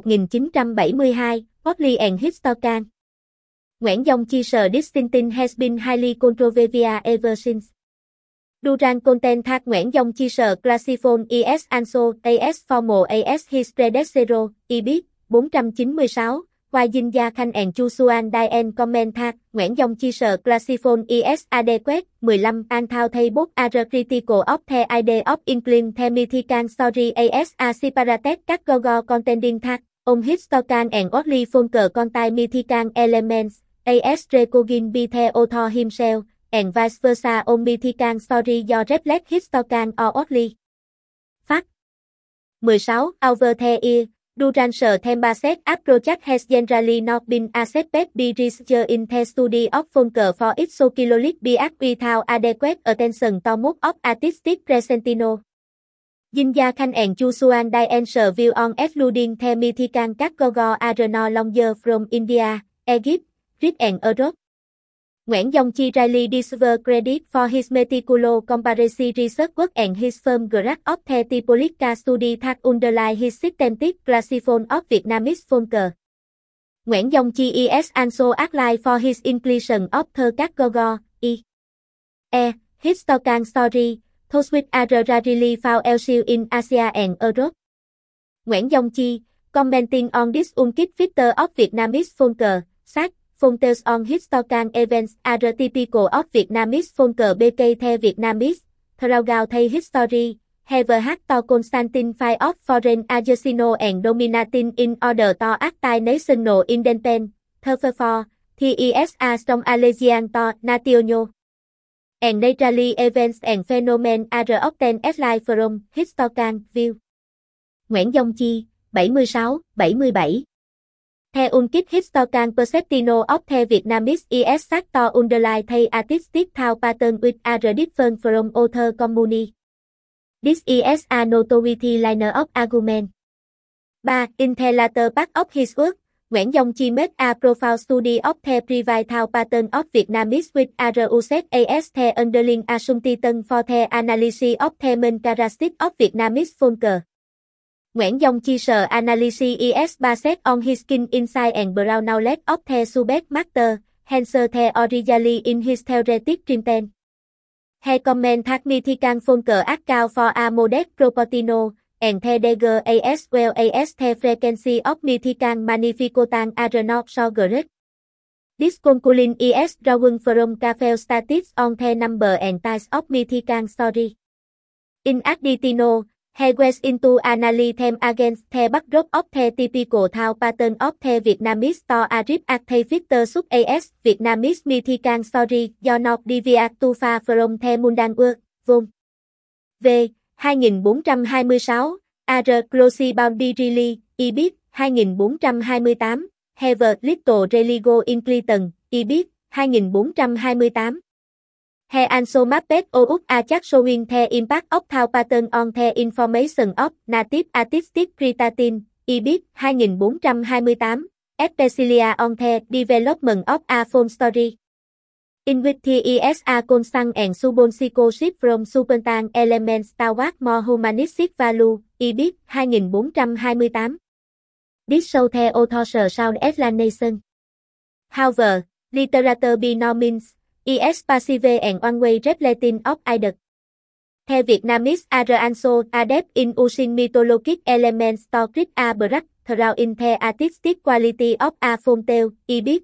1972, Otley and Histocan. Nguyễn Dòng Chi sở distincting has been highly controversial ever since. Durant content that Nguyễn Dòng Chi sở classified is also as formal as his predecessor, EBIT, 496, Why Jinja Khanh and Chu Xuan Dien comment that Nguyễn Dòng Chi sở classified is adequate, 15 and thou thay both are critical of the idea of including the mythical story as a separate category contending that on historical and Otley Fonker contain mythical elements, as recognition by the author himself, and vice versa on mythical story do reflect historical or Otley. Fact 16. Over the year, Durant Thembaset approach has generally not been accepted by researchers in the study of Fonker for its psychological bias without adequate attention to most of artistic presentino. Jinja Khanh and Chu Xuan Dien view on excluding the mythical category are no longer from India, Egypt, Greece and Europe. Nguyễn Dòng Chi Riley deserves credit for his meticulous comparative research work and his firm grasp of the typological study that underlie his systematic classification of Vietnamese Fonker. Nguyễn Dòng Chi is also applied for his inclusion of the category E. Historical story, those which are rarely found elsewhere in Asia and Europe. Nguyễn Dòng Chi, commenting on this unique feature of Vietnamese Fonker, said, Fontels on historical events are typical of Vietnamese Fonker BK the Vietnamese, throughout the history, have had to constantly fight off foreign aggression and dominating in order to act national independence, therefore, the is a strong allegiance to national. And naturally events and phenomena are often explained from historical view. Nguyễn Dòng Chi, 76, 77. The unique historical perception of the Vietnamese is set to underlie the artistic thought pattern which are different from other communities. This is a noteworthy line of argument. 3. In the latter part of his work, Nguyễn Dòng Chi made a profound study of the private thought pattern of Vietnamese which are used as the underlying assumption for the analysis of the main characteristics of Vietnamese Fonker. Nguyễn Dòng Chi sở analysis is based on his keen insight and broad knowledge of the subject matter, hence the originally in his theoretic content. He comment that mythical Fonker account for a modest proportion, and the degree as well as the frequency of mythical manifestation are not so great. This conclusion is drawn from careful statistics on the number and types of mythical story. In addition, he went into analyze them against the backdrop of the typical thought pattern of the Vietnamese to arrive at the feature such as Vietnamese mythical story do not deviate too far from the mundane world. Von. V. 2426, are closely boundary, EBIT, 2428, have little religo inclusion, EBIT, 2428. He also mapped out a chart showing the impact of thought pattern on the information of native artistic creating, EBIT, 2428, especially on the development of a phone story. In which there is a constant and substantial shift from supernatural elements toward more humanistic value, EBIT, 2428. This shows the author's sound explanation. However, literature by no means is passive and one-way reflecting of either. The Vietnamese are also adept in using mythologic elements to create a break through in the artistic quality of a fontel, EBIT,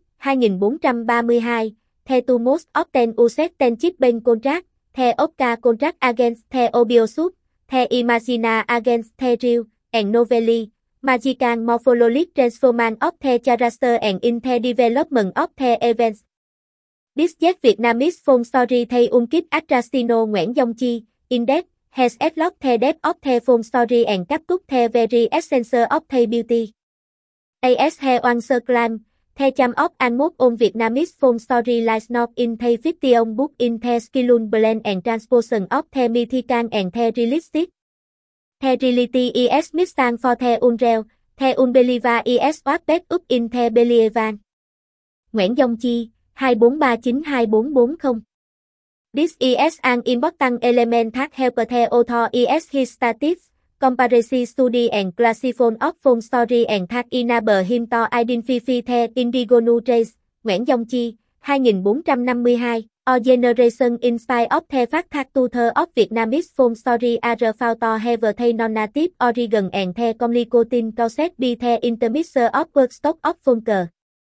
2432. The two most often used tension based contract, the Oscar contract against the obvious, the imagina against the real, and novelty, magical morphologic transformation of the character and in the development of the events. This yet Vietnamese phone story thay unkit attractino Nguyễn Dòng Chi, index, has exlocked the depth of the phone story and captured the very essence of the beauty. As he once claimed, the charm of and most on Vietnamese phone story lies not in the fiction book in the skillful blend and transposition of the mythical and the realistic. The reality is missing for the unreal, the unbeliever is wrapped up in the believable. Nguyễn Dòng Chi, 24392440 This is an important element that helps the author is his statistics, comparative study and classification of phone story and that enable him to identify the individual traits. Nguyễn Dông Chi, 2452, A Generation Insight of the Fact That Two-thirds of Vietnamese phone story are found to have the non-native origin and the communicating process be the intermixture of workstock of phone.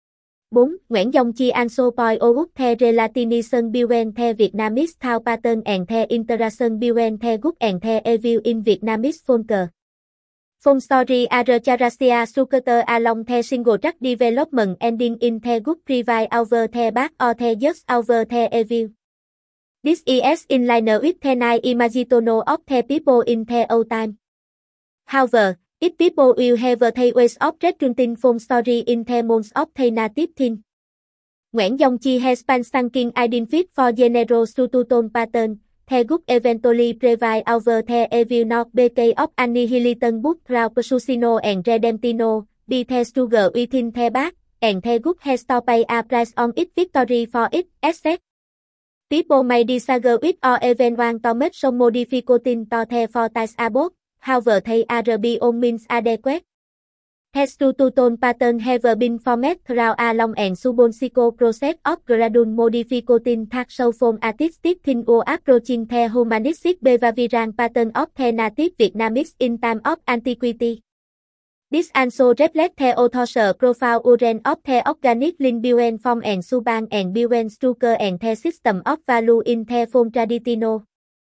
4. Nguyễn Dông Chi also point out the relationship between the Vietnamese thought pattern and the interaction between the good and the evil in Vietnamese phone. Phone story are characterized structure along the single track development ending in the good prevail over the bad or the just over the evil. This is in line with the nice imagination of the people in the old time. However, if people will have the ways of recounting phone story in the modes of the native thing. Nguyễn Dông Chi has been thinking identified for general structural pattern. The good eventually prevail over the evil not because of annihilation but through persuasion and redemption, be the struggle within the bad, and the good has to pay a price on its victory for its asset. People may disagree with or even want to make some modifications to the forties above, however they are beyond means adequate. The structural pattern have been formed through a long and substantial process of gradual modification that show from artistic thinking or approaching the humanistic behavioral pattern of the native Vietnamese in time of antiquity. This also reflects the author's profound urging of the organic link between form and substance and between structure and the system of value in the form traditional.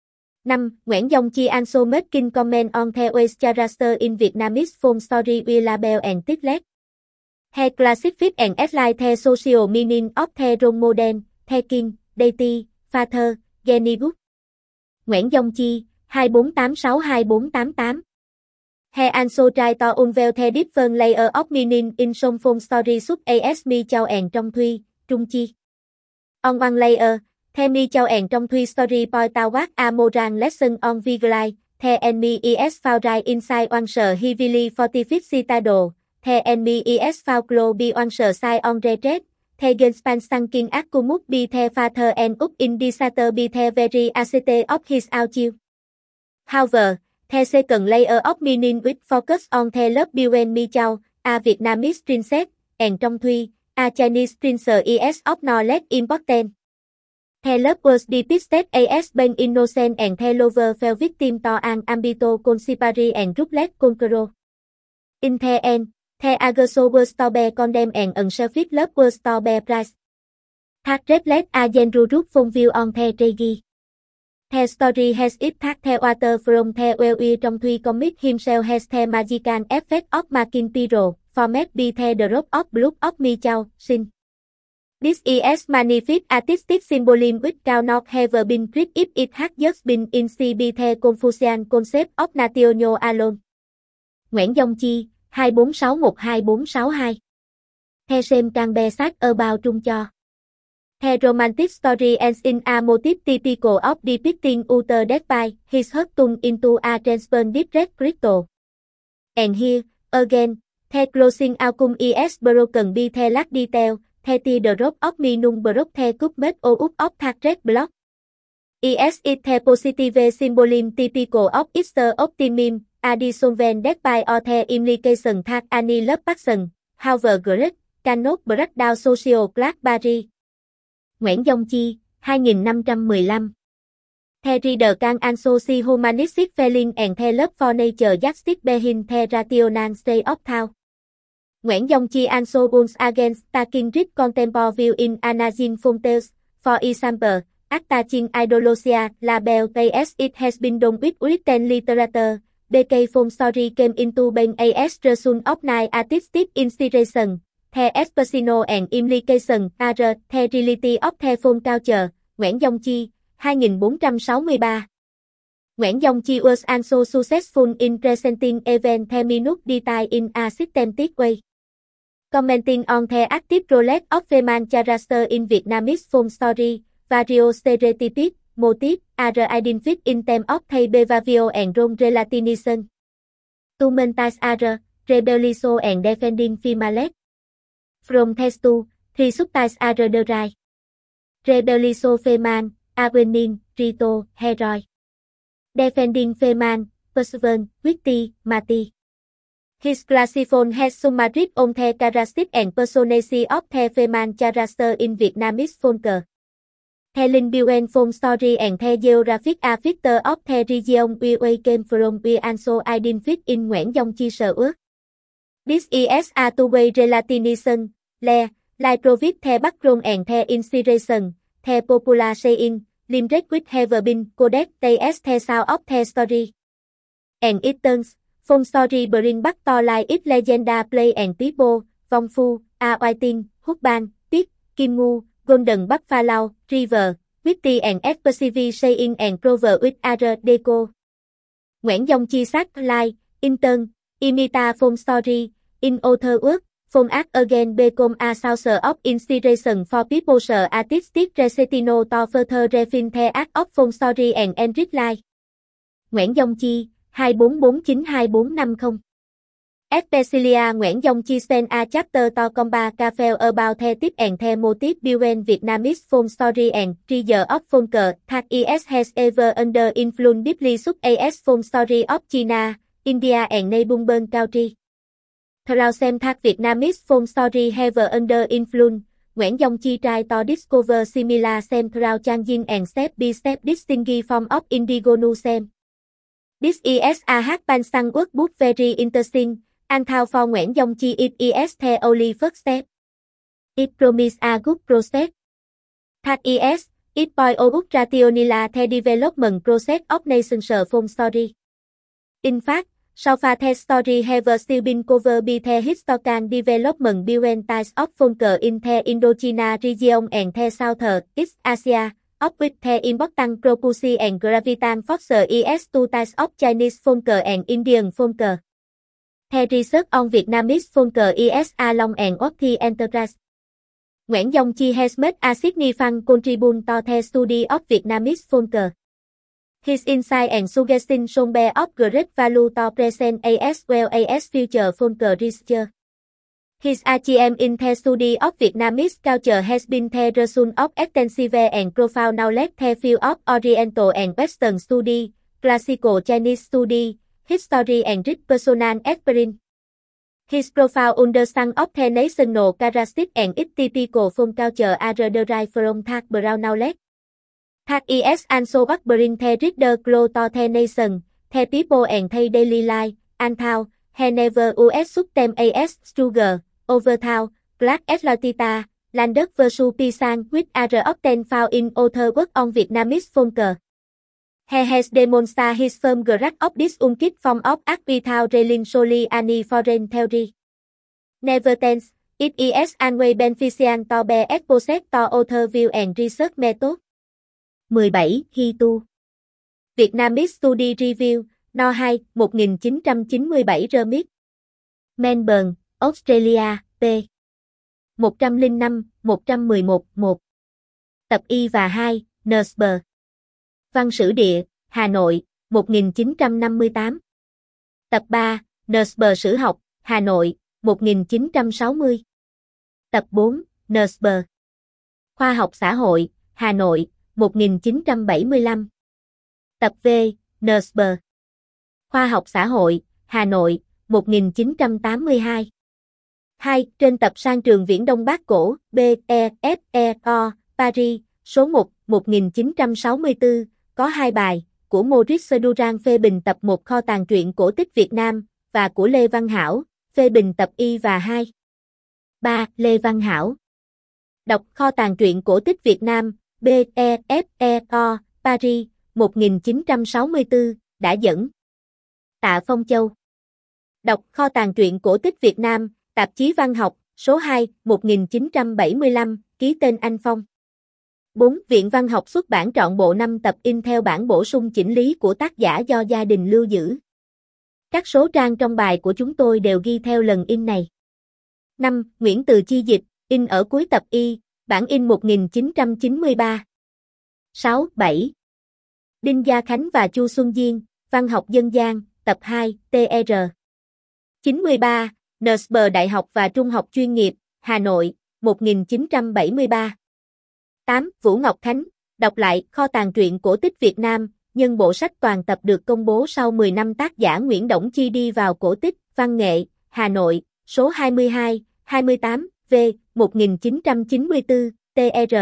5. Nguyễn Dông Chi also making comment on the ways character in Vietnamese phone story we label and title. He classified and outline the social meaning of the role model, the king, deity, father, genius. Nguyễn Dông Chi, 24862488. He also tried to unveil the different layers of meaning in some phone stories such as Mi Châu and Trong Thuy, Trung Chi. On one layer, the Mi Châu and Trong Thuy story point out a moral lesson on vigilance. The enemy is found right inside one's heavily fortified citadel. The enemy is found close by one's side on retreat. The Genspan King Akkumuk be the father and up in disaster be the very ascete of his outchild. However, the second layer of meaning with focus on the love between Mi Châu, a Vietnamese princess, and Trong Thuy, a Chinese prince is of no less important. The love was depicted as being innocent and the lover fell victim to an ambito conspiracy and ruthless conqueror. In the end, the aggression was to be condemned and unselfish love was to be prized. That reflects a general point view on the tragedy. The story has it that the author from the well Trong Thuy commit himself has the magical effect of making people formed by the drop of blood of Mi Châu, sin. This is manifest artistic symbolism which cannot have been treated if it had just been inside by the Confucian concept of national alone. Nguyễn Dông Chi, 24612462. The same can be said about Trung Cho. The romantic story ends in a motif typical of depicting utter death by his heart turned into a transparent red crystal. And here, again, the closing outcome is broken by the last detail, the teardrop of me nung broke the cup made out of that red block. Is it the positive symbolism typical of Easter optimism, a dissolvent death by or the implication that any love passion, however great, cannot break down social class barrier. Nguyễn Dông Chi, 2515. The reader can also see humanistic feeling and the love for nature justice behind the rational state of thought. Nguyễn Dông Chi also warns against taking rich contemporary view in Anagin Fontes, for example, attaching ideologia label as it has been done with written literature. BK phone story came into being as result of nice artistic inspiration. The expression and implication are the reality of the phone culture. Nguyễn Dông Chi, 2463. Nguyễn Dông Chi was also successful in presenting event the minute detail in a systematic way. Commenting on the active role of female character in Vietnamese phone story, various stereotypes, motifs are identified in terms of the behavior and role relationship. Two main types are rebellion and defending female. From text 2, three subtypes are derived. Rebellion female, Awenin, Rito, Heroi. Defending Feman, Perseverance, Witty, Mati. His classiphone has summarized on the characteristics and personality of the Feman character in Vietnamese folklore. Telling Buen from story and the geographic feature of the region we came from we also identified in Nguyễn Dòng Chi Sở Ước. This is a two-way relationship, like provide the background and the inspiration, the popular saying, Limerick which have been coded as the sound of the story. And it turns, from story bring back to life its legenda play and people, Vong Phu, A Whiting, Húc Ban, Tiết, Kim Ngu, Golden Buffalo, River, Witty and expressive saying and proverb with other deco. Nguyễn Dòng Chi Sát Like, Intern, Imita from story, in author work, from act again become a source of inspiration for people's artistic recitino to further refine the act of from story and enrich life. Nguyễn Dòng Chi, 24492450. Especially Nguyễn Dòng Chi spent a chapter to combat cafe about the tip and the motive behind Vietnamese folk story and treasure of folklore that is has ever under influence deeply such as folk story of China, India and neighboring country. Throughout xem that Vietnamese folk story have under influence, Nguyễn Dòng Chi try to discover similar xem throughout changing and step by step distinguished form of indigenous xem. This is a hand-painted workbook very interesting, and how for Nguyễn Dòng Chi it is the only first step. It promises a good process. That is, it point out rationally the development process of national folk story. In fact, so far the story have still been covered by the historical development behind types of folklore in the Indochina region and the Southeast Asia, of which the important proportion and gravitant force is two types of Chinese folklore and Indian folklore. The research on Vietnamese folklore is a long and worthy enterprise. Nguyễn Dòng Chi has made a significant contribution to the study of Vietnamese folklore. His insight and suggestions should be of great value to present as well as future folklore research. His achievement in the study of Vietnamese culture has been the result of extensive and profound knowledge in the field of Oriental and Western study, classical Chinese study, history and rich personal experience. His profound understanding of the national characteristics and its typical folk culture are derived from that broad knowledge. That is also what brings the reader close to the nation, the people and their daily life, and how, he never us them as struggle, overthrow, black exploitita, landed versus peasant which are often found in other work on Vietnamese folklore. He has demonstrated his firm grasp of this unique form of art without relying solely on any foreign theory. Nevertheless, it is always beneficial to be exposed to other view and research methods. 17. Hi Tu. Vietnamese Study Review, No 2, 1997 Remix. Melbourne, Australia, p. 105, 111, 1. Tập Y và 2, Nursberg. Văn sử địa, Hà Nội, 1958. Tập 3, Nursberg sử học, Hà Nội, 1960. Tập 4, Nursberg. Khoa học xã hội, Hà Nội, 1975. Tập V, Nursberg. Khoa học xã hội, Hà Nội, 1982. 2. Trên tập Sang trường Viễn Đông Bắc Cổ, BEFEO, Paris, số 1, 1964, có 2 bài, của Maurice Durand phê bình tập 1 Kho tàng truyện cổ tích Việt Nam, và của Lê Văn Hảo, phê bình tập Y và 2. 3. Lê Văn Hảo. Đọc Kho tàng truyện cổ tích Việt Nam, BEFEO, Paris, 1964, đã dẫn. Tạ Phong Châu. Đọc Kho tàng truyện cổ tích Việt Nam, tạp chí văn học, số 2, 1975, ký tên Anh Phong. 4. Viện Văn học xuất bản trọn bộ 5 tập in theo bản bổ sung chỉnh lý của tác giả do gia đình lưu giữ. Các số trang trong bài của chúng tôi đều ghi theo lần in này. 5. Nguyễn Từ Chi dịch, in ở cuối tập Y, bản in 1993. 6. 7. Đinh Gia Khánh và Chu Xuân Diên, Văn học dân gian, tập 2, TR. 93. Nursberg Đại học và Trung học chuyên nghiệp, Hà Nội, 1973. 8. Vũ Ngọc Khánh, Đọc lại, kho tàng truyện cổ tích Việt Nam, nhân bộ sách toàn tập được công bố sau 10 năm tác giả Nguyễn Đổng Chi đi vào cổ tích, văn nghệ, Hà Nội, số 22, 28, V, 1994, TR.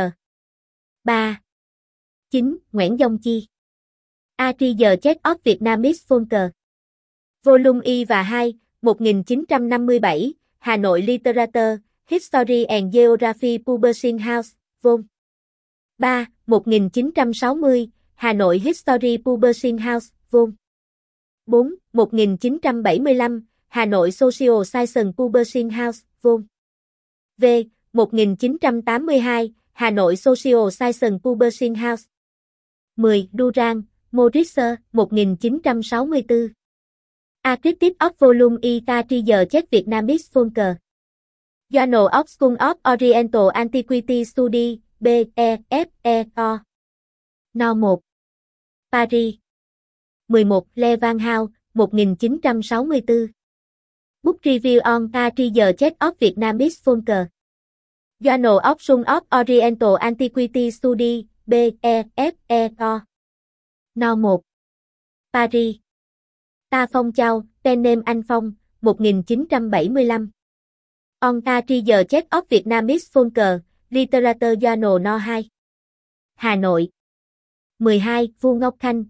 3. 9. Nguyễn Dông Chi. A Treasure Chest of Vietnamese Folklore. Volume Y và 2, 1957, Hà Nội Literature, History and Geography Publishing House, Vol. 3, 1960, Hà Nội History Publishing House, Vol. 4, 1975, Hà Nội Social Science Publishing House, Vol. V, 1982, Hà Nội Social Science Publishing House. 10. Durang, Maurice, 1964. Archive of Volume E. Treasure Chest Vietnamese Folklore. Journal of School of Oriental Antiquity Study, B, E, F, E, O. No 1. Paris. 11. Le Van Hao, 1964. Book Review on Treasure Chest of Vietnamese Folklore. Journal of School of Oriental Antiquity Study, B, E, F, E, O. No 1. Paris. Ta Phong Châu, Pen Name Anh Phong, 1975. On Treasure Chest of Vietnamese Folklore, Literature Journal No 2. Hà Nội. 12. Vu Ngọc Khanh,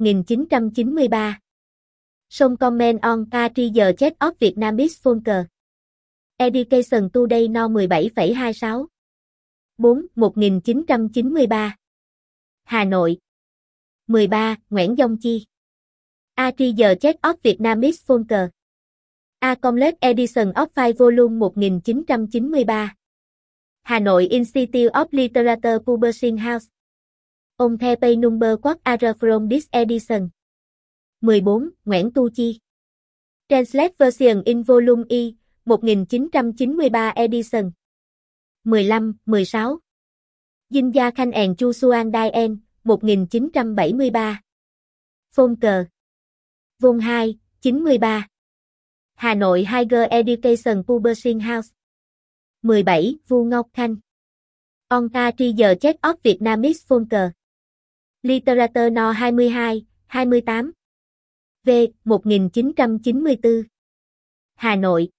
1993. Some Comment on Treasure Chest of Vietnamese Folklore. Education Today No 17,26. 4. 1993. Hà Nội. 13. Nguyễn Dông Chi. A Treasure Chest of Vietnamese Folklore. A Complete Edition of Five Volume 1993. Hà Nội Institute of Literature Publishing House. On the page number what are from this edition. 14. Nguyễn Tu Chi. Translate version in volume E, 1993 edition. 15, 16. Dinh Gia Khanh and Chu Xuan Dien, 1973. Folklore. Vol 2, 93. Hà Nội Higher Education Publishing House. 17. Vu Ngọc Khanh. On Treasure Chest of Vietnamese Folklore. Literature No 22, 28. V, 1994. Hà Nội.